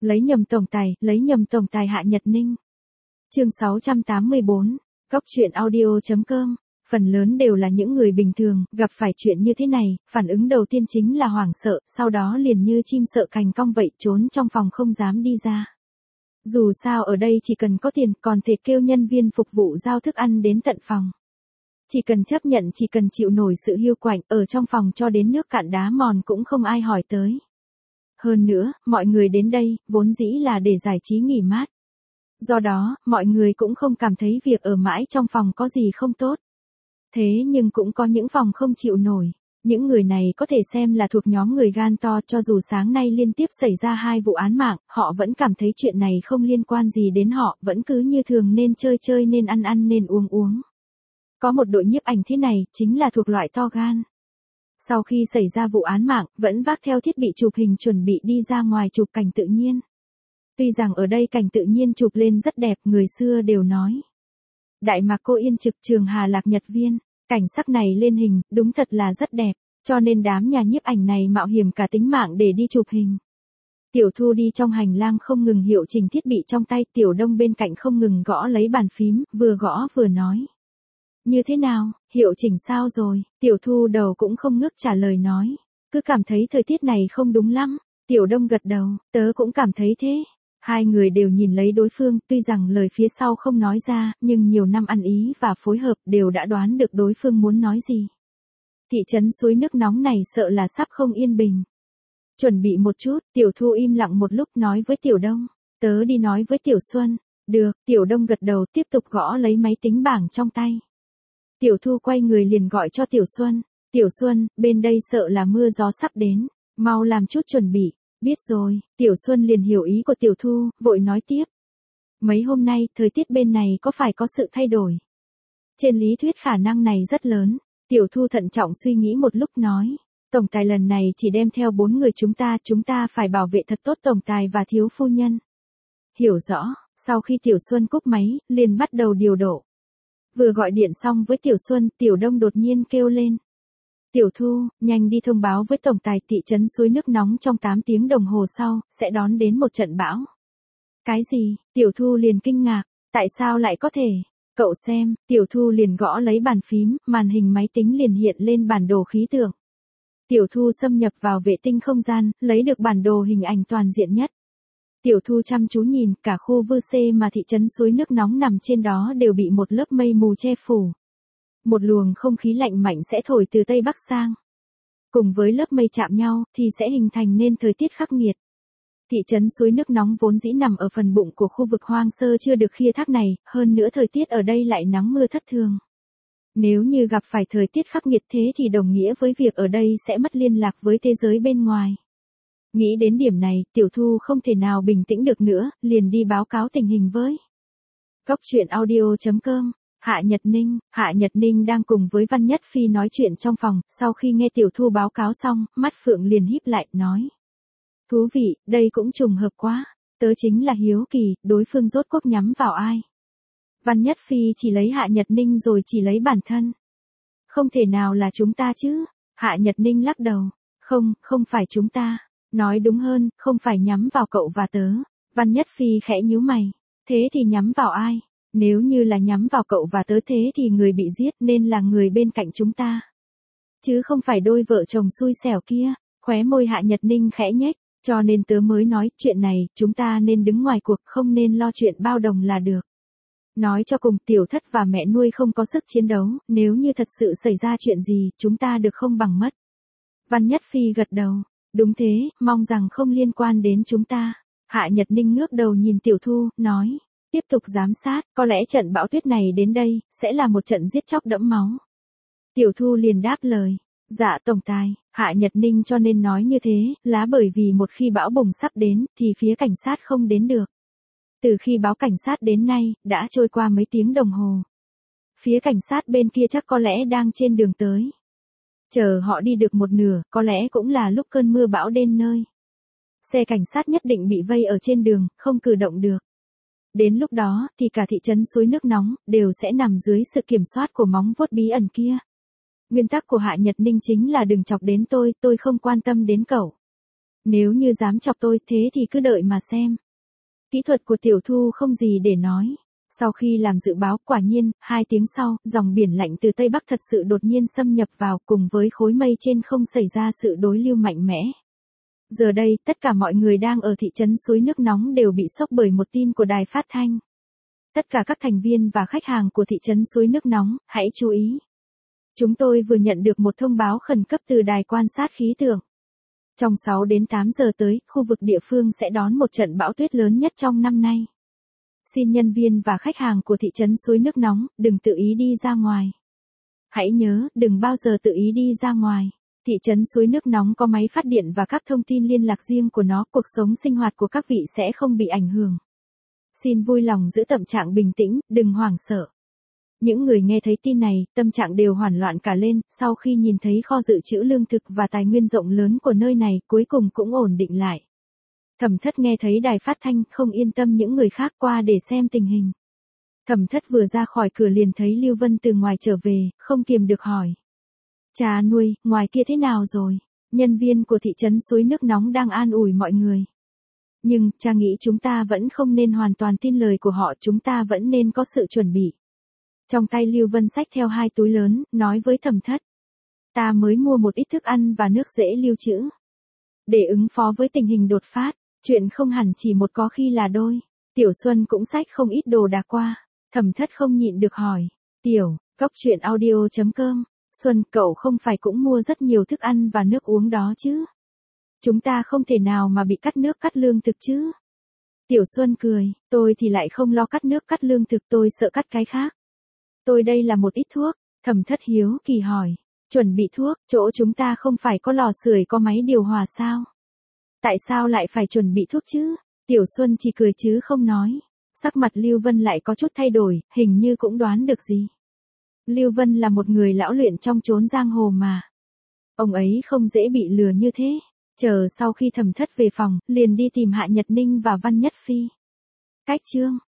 lấy nhầm tổng tài Hạ Nhật Ninh. Chương 684, Góc truyện audio.com. Phần lớn đều là những người bình thường, gặp phải chuyện như thế này, phản ứng đầu tiên chính là hoảng sợ, sau đó liền như chim sợ cành cong vậy trốn trong phòng không dám đi ra. Dù sao ở đây chỉ cần có tiền, còn thể kêu nhân viên phục vụ giao thức ăn đến tận phòng. Chỉ cần chấp nhận, chỉ cần chịu nổi sự hiu quạnh, ở trong phòng cho đến nước cạn đá mòn cũng không ai hỏi tới. Hơn nữa, mọi người đến đây, vốn dĩ là để giải trí nghỉ mát. Do đó, mọi người cũng không cảm thấy việc ở mãi trong phòng có gì không tốt. Thế nhưng cũng có những phòng không chịu nổi. Những người này có thể xem là thuộc nhóm người gan to, cho dù sáng nay liên tiếp xảy ra 2 vụ án mạng, họ vẫn cảm thấy chuyện này không liên quan gì đến họ, vẫn cứ như thường nên chơi chơi nên ăn ăn nên uống uống. Có một đội nhiếp ảnh thế này, chính là thuộc loại to gan. Sau khi xảy ra vụ án mạng, vẫn vác theo thiết bị chụp hình chuẩn bị đi ra ngoài chụp cảnh tự nhiên. Tuy rằng ở đây cảnh tự nhiên chụp lên rất đẹp, người xưa đều nói. Đại Mạc Cô Yên trực Trường Hà Lạc Nhật Viên, cảnh sắc này lên hình, đúng thật là rất đẹp, cho nên đám nhà nhiếp ảnh này mạo hiểm cả tính mạng để đi chụp hình. Tiểu Thu đi trong hành lang không ngừng hiệu chỉnh thiết bị trong tay, Tiểu Đông bên cạnh không ngừng gõ lấy bàn phím, vừa gõ vừa nói. Như thế nào, hiệu chỉnh sao rồi? Tiểu Thu đầu cũng không ngước trả lời nói. Cứ cảm thấy thời tiết này không đúng lắm. Tiểu Đông gật đầu, tớ cũng cảm thấy thế. Hai người đều nhìn lấy đối phương, tuy rằng lời phía sau không nói ra, nhưng nhiều năm ăn ý và phối hợp đều đã đoán được đối phương muốn nói gì. Thị trấn suối nước nóng này sợ là sắp không yên bình. Chuẩn bị một chút, Tiểu Thu im lặng một lúc nói với Tiểu Đông. Tớ đi nói với Tiểu Xuân. Được, Tiểu Đông gật đầu tiếp tục gõ lấy máy tính bảng trong tay. Tiểu Thu quay người liền gọi cho Tiểu Xuân. Tiểu Xuân, bên đây sợ là mưa gió sắp đến. Mau làm chút chuẩn bị. Biết rồi, Tiểu Xuân liền hiểu ý của Tiểu Thu, vội nói tiếp. Mấy hôm nay, thời tiết bên này có phải có sự thay đổi? Trên lý thuyết khả năng này rất lớn. Tiểu Thu thận trọng suy nghĩ một lúc nói. Tổng tài lần này chỉ đem theo 4 người chúng ta phải bảo vệ thật tốt tổng tài và thiếu phu nhân. Hiểu rõ, sau khi Tiểu Xuân cúp máy, liền bắt đầu điều độ. Vừa gọi điện xong với Tiểu Xuân, Tiểu Đông đột nhiên kêu lên. Tiểu Thu, nhanh đi thông báo với tổng tài thị trấn suối nước nóng trong 8 tiếng đồng hồ sau, sẽ đón đến một trận bão. Cái gì? Tiểu Thu liền kinh ngạc, tại sao lại có thể? Cậu xem, Tiểu Thu liền gõ lấy bàn phím, màn hình máy tính liền hiện lên bản đồ khí tượng. Tiểu Thu xâm nhập vào vệ tinh không gian, lấy được bản đồ hình ảnh toàn diện nhất. Tiểu Thu chăm chú nhìn, cả khu Vư Xê mà thị trấn suối nước nóng nằm trên đó đều bị một lớp mây mù che phủ. Một luồng không khí lạnh mạnh sẽ thổi từ Tây Bắc sang. Cùng với lớp mây chạm nhau, thì sẽ hình thành nên thời tiết khắc nghiệt. Thị trấn suối nước nóng vốn dĩ nằm ở phần bụng của khu vực hoang sơ chưa được khai thác này, hơn nữa thời tiết ở đây lại nắng mưa thất thường. Nếu như gặp phải thời tiết khắc nghiệt thế thì đồng nghĩa với việc ở đây sẽ mất liên lạc với thế giới bên ngoài. Nghĩ đến điểm này, Tiểu Thu không thể nào bình tĩnh được nữa, liền đi báo cáo tình hình với Góc truyện audio.com. Hạ Nhật Ninh đang cùng với Văn Nhất Phi nói chuyện trong phòng, sau khi nghe Tiểu Thu báo cáo xong, mắt Phượng liền híp lại, nói. Thú vị, đây cũng trùng hợp quá, tớ chính là hiếu kỳ, đối phương rốt cuộc nhắm vào ai. Văn Nhất Phi chỉ lấy Hạ Nhật Ninh rồi chỉ lấy bản thân. Không thể nào là chúng ta chứ, Hạ Nhật Ninh lắc đầu, không phải chúng ta, nói đúng hơn, không phải nhắm vào cậu và tớ. Văn Nhất Phi khẽ nhíu mày, thế thì nhắm vào ai? Nếu như là nhắm vào cậu và tớ thế thì người bị giết nên là người bên cạnh chúng ta. Chứ không phải đôi vợ chồng xui xẻo kia, khóe môi Hạ Nhật Ninh khẽ nhếch, cho nên tớ mới nói chuyện này, chúng ta nên đứng ngoài cuộc không nên lo chuyện bao đồng là được. Nói cho cùng Tiểu Thất và mẹ nuôi không có sức chiến đấu, nếu như thật sự xảy ra chuyện gì, chúng ta được không bằng mất. Văn Nhất Phi gật đầu, đúng thế, mong rằng không liên quan đến chúng ta. Hạ Nhật Ninh ngước đầu nhìn Tiểu Thu, nói. Tiếp tục giám sát, có lẽ trận bão tuyết này đến đây, sẽ là một trận giết chóc đẫm máu. Tiểu Thu liền đáp lời. Dạ tổng tài, Hạ Nhật Ninh cho nên nói như thế, là bởi vì một khi bão bùng sắp đến, thì phía cảnh sát không đến được. Từ khi báo cảnh sát đến nay, đã trôi qua mấy tiếng đồng hồ. Phía cảnh sát bên kia chắc có lẽ đang trên đường tới. Chờ họ đi được một nửa, có lẽ cũng là lúc cơn mưa bão đến nơi. Xe cảnh sát nhất định bị vây ở trên đường, không cử động được. Đến lúc đó, thì cả thị trấn suối nước nóng, đều sẽ nằm dưới sự kiểm soát của móng vuốt bí ẩn kia. Nguyên tắc của Hạ Nhật Ninh chính là đừng chọc đến tôi không quan tâm đến cậu. Nếu như dám chọc tôi thế thì cứ đợi mà xem. Kỹ thuật của Tiểu Thu không gì để nói. Sau khi làm dự báo quả nhiên, 2 tiếng sau, dòng biển lạnh từ Tây Bắc thật sự đột nhiên xâm nhập vào cùng với khối mây trên không xảy ra sự đối lưu mạnh mẽ. Giờ đây, tất cả mọi người đang ở thị trấn Suối Nước Nóng đều bị sốc bởi một tin của đài phát thanh. Tất cả các thành viên và khách hàng của thị trấn Suối Nước Nóng, hãy chú ý. Chúng tôi vừa nhận được một thông báo khẩn cấp từ đài quan sát khí tượng. Trong 6 đến 8 giờ tới, khu vực địa phương sẽ đón một trận bão tuyết lớn nhất trong năm nay. Xin nhân viên và khách hàng của thị trấn Suối Nước Nóng, đừng tự ý đi ra ngoài. Hãy nhớ, đừng bao giờ tự ý đi ra ngoài. Thị trấn Suối Nước Nóng có máy phát điện và các thông tin liên lạc riêng của nó, cuộc sống sinh hoạt của các vị sẽ không bị ảnh hưởng. Xin vui lòng giữ tâm trạng bình tĩnh, đừng hoảng sợ. Những người nghe thấy tin này, tâm trạng đều hoảng loạn cả lên, sau khi nhìn thấy kho dự trữ lương thực và tài nguyên rộng lớn của nơi này, cuối cùng cũng ổn định lại. Thẩm Thất nghe thấy đài phát thanh, không yên tâm những người khác qua để xem tình hình. Thẩm Thất vừa ra khỏi cửa liền thấy Lưu Vân từ ngoài trở về, không kiềm được hỏi. Cha nuôi, ngoài kia thế nào rồi? Nhân viên của thị trấn Suối Nước Nóng đang an ủi mọi người. Nhưng, cha nghĩ chúng ta vẫn không nên hoàn toàn tin lời của họ, chúng ta vẫn nên có sự chuẩn bị. Trong tay Lưu Vân xách theo 2 túi lớn, nói với Thẩm Thất. Ta mới mua một ít thức ăn và nước dễ lưu trữ. Để ứng phó với tình hình đột phát, chuyện không hẳn chỉ một có khi là đôi. Tiểu Xuân cũng xách không ít đồ đạc qua. Thẩm Thất không nhịn được hỏi. Tiểu, coctruyện.audio.com. Xuân, cậu không phải cũng mua rất nhiều thức ăn và nước uống đó chứ? Chúng ta không thể nào mà bị cắt nước cắt lương thực chứ? Tiểu Xuân cười, tôi thì lại không lo cắt nước cắt lương thực, tôi sợ cắt cái khác. Tôi đây là một ít thuốc. Thẩm Thất hiếu kỳ hỏi. Chuẩn bị thuốc, chỗ chúng ta không phải có lò sưởi có máy điều hòa sao? Tại sao lại phải chuẩn bị thuốc chứ? Tiểu Xuân chỉ cười chứ không nói. Sắc mặt Lưu Vân lại có chút thay đổi, hình như cũng đoán được gì. Lưu Vân là một người lão luyện trong chốn giang hồ mà. Ông ấy không dễ bị lừa như thế. Chờ sau khi Thẩm Thất về phòng, liền đi tìm Hạ Nhật Ninh và Văn Nhất Phi. Cách chương